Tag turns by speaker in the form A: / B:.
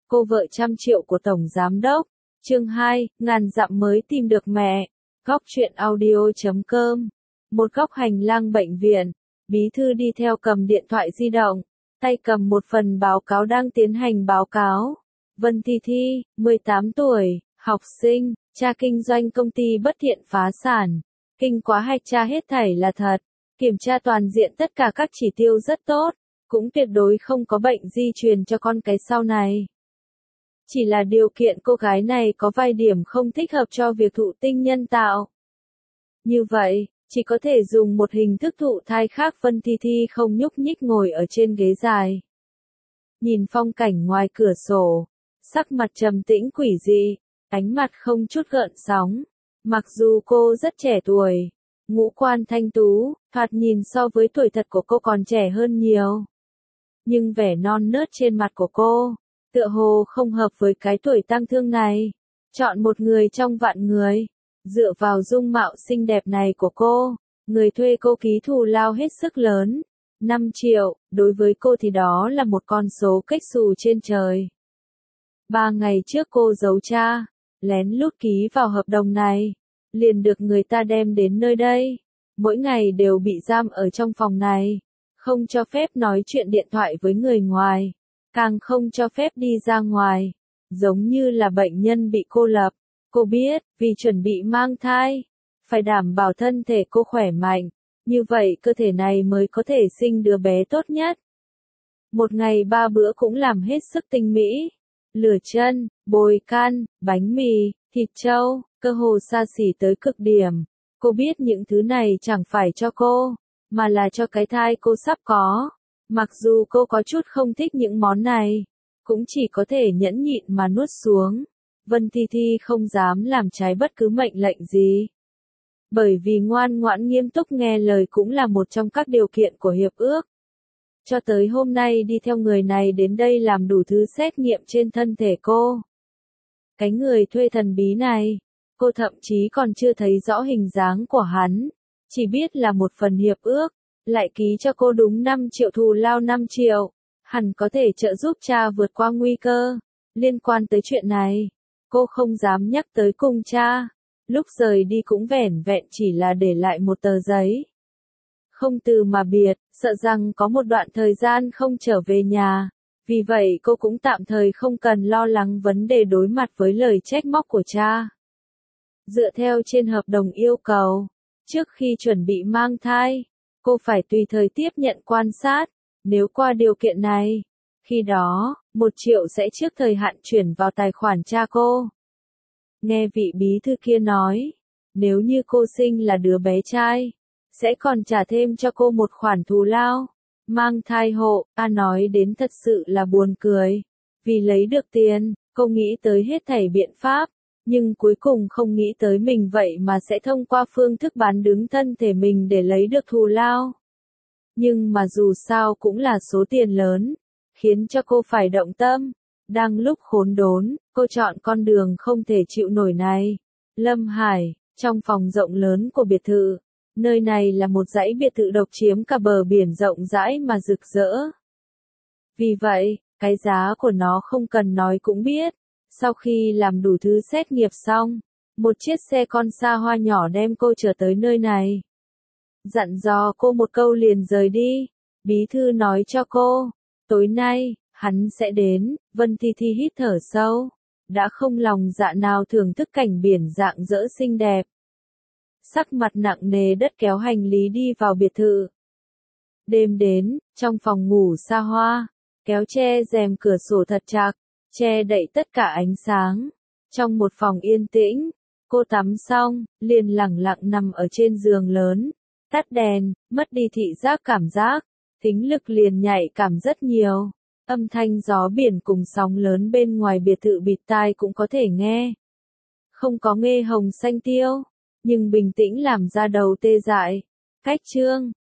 A: Cô vợ trăm triệu của Tổng Giám Đốc. Chương 2, ngàn dặm mới tìm được mẹ. Góc truyện audio.com. Một góc hành lang bệnh viện. Bí thư đi theo cầm điện thoại di động, tay cầm một phần báo cáo đang tiến hành báo cáo. Vân Thi Thi, 18 tuổi, học sinh, cha kinh doanh công ty bất thiện phá sản. Kinh quá hay cha hết thảy là thật. Kiểm tra toàn diện tất cả các chỉ tiêu rất tốt, cũng tuyệt đối không có bệnh di truyền cho con cái sau này. Chỉ là điều kiện cô gái này có vài điểm không thích hợp cho việc thụ tinh nhân tạo. Như vậy, chỉ có thể dùng một hình thức thụ thai khác. Vân Thi Thi không nhúc nhích ngồi ở trên ghế dài. Nhìn phong cảnh ngoài cửa sổ, sắc mặt trầm tĩnh quỷ dị, ánh mặt không chút gợn sóng. Mặc dù cô rất trẻ tuổi, ngũ quan thanh tú, thoạt nhìn so với tuổi thật của cô còn trẻ hơn nhiều. Nhưng vẻ non nớt trên mặt của cô, tựa hồ không hợp với cái tuổi tang thương này. Chọn một người trong vạn người. Dựa vào dung mạo xinh đẹp này của cô, người thuê cô ký thù lao hết sức lớn. 5 triệu, đối với cô thì đó là một con số kếch xù trên trời. 3 ngày trước cô giấu cha, lén lút ký vào hợp đồng này, liền được người ta đem đến nơi đây. Mỗi ngày đều bị giam ở trong phòng này, không cho phép nói chuyện điện thoại với người ngoài, càng không cho phép đi ra ngoài, giống như là bệnh nhân bị cô lập. Cô biết, vì chuẩn bị mang thai, phải đảm bảo thân thể cô khỏe mạnh, như vậy cơ thể này mới có thể sinh đứa bé tốt nhất. Một ngày 3 bữa cũng làm hết sức tinh mỹ. Lửa chân, bồi can, bánh mì, thịt trâu, cơ hồ xa xỉ tới cực điểm. Cô biết những thứ này chẳng phải cho cô, mà là cho cái thai cô sắp có. Mặc dù cô có chút không thích những món này, cũng chỉ có thể nhẫn nhịn mà nuốt xuống. Vân Thi Thi không dám làm trái bất cứ mệnh lệnh gì. Bởi vì ngoan ngoãn nghiêm túc nghe lời cũng là một trong các điều kiện của hiệp ước. Cho tới hôm nay đi theo người này đến đây làm đủ thứ xét nghiệm trên thân thể cô. Cái người thuê thần bí này, cô thậm chí còn chưa thấy rõ hình dáng của hắn. Chỉ biết là một phần hiệp ước, lại ký cho cô đúng 5 triệu thù lao 5 triệu. Hẳn có thể trợ giúp cha vượt qua nguy cơ. Liên quan tới chuyện này, cô không dám nhắc tới cùng cha. Lúc rời đi cũng vẻn vẹn chỉ là để lại một tờ giấy. Không từ mà biệt, sợ rằng có một đoạn thời gian không trở về nhà. Vì vậy cô cũng tạm thời không cần lo lắng vấn đề đối mặt với lời trách móc của cha. Dựa theo trên hợp đồng yêu cầu, trước khi chuẩn bị mang thai, cô phải tùy thời tiếp nhận quan sát. Nếu qua điều kiện này, khi đó, 1 triệu sẽ trước thời hạn chuyển vào tài khoản cha cô. Nghe vị bí thư kia nói, nếu như cô sinh là đứa bé trai, sẽ còn trả thêm cho cô một khoản thù lao. Mang thai hộ, nói đến thật sự là buồn cười. Vì lấy được tiền, cô nghĩ tới hết thảy biện pháp, nhưng cuối cùng không nghĩ tới mình vậy mà sẽ thông qua phương thức bán đứng thân thể mình để lấy được thù lao. Nhưng mà dù sao cũng là số tiền lớn, khiến cho cô phải động tâm. Đang lúc khốn đốn, cô chọn con đường không thể chịu nổi này. Lâm Hải, trong phòng rộng lớn của biệt thự. Nơi này là một dãy biệt thự độc chiếm cả bờ biển rộng rãi mà rực rỡ. Vì vậy, cái giá của nó không cần nói cũng biết. Sau khi làm đủ thứ xét nghiệm xong, một chiếc xe con xa hoa nhỏ đem cô trở tới nơi này. Dặn dò cô một câu liền rời đi. Bí thư nói cho cô, tối nay, hắn sẽ đến. Vân Thi Thi hít thở sâu, đã không lòng dạ nào thưởng thức cảnh biển rạng rỡ xinh đẹp. Sắc mặt nặng nề đất kéo hành lý đi vào biệt thự. Đêm đến, trong phòng ngủ xa hoa, kéo che rèm cửa sổ thật chặt, che đậy tất cả ánh sáng. Trong một phòng yên tĩnh, cô tắm xong, liền lẳng lặng nằm ở trên giường lớn, tắt đèn, mất đi thị giác cảm giác, thính lực liền nhạy cảm rất nhiều. Âm thanh gió biển cùng sóng lớn bên ngoài biệt thự bịt tai cũng có thể nghe. Không có nghe hồng xanh tiêu, nhưng bình tĩnh làm ra đầu tê dại. Cách chương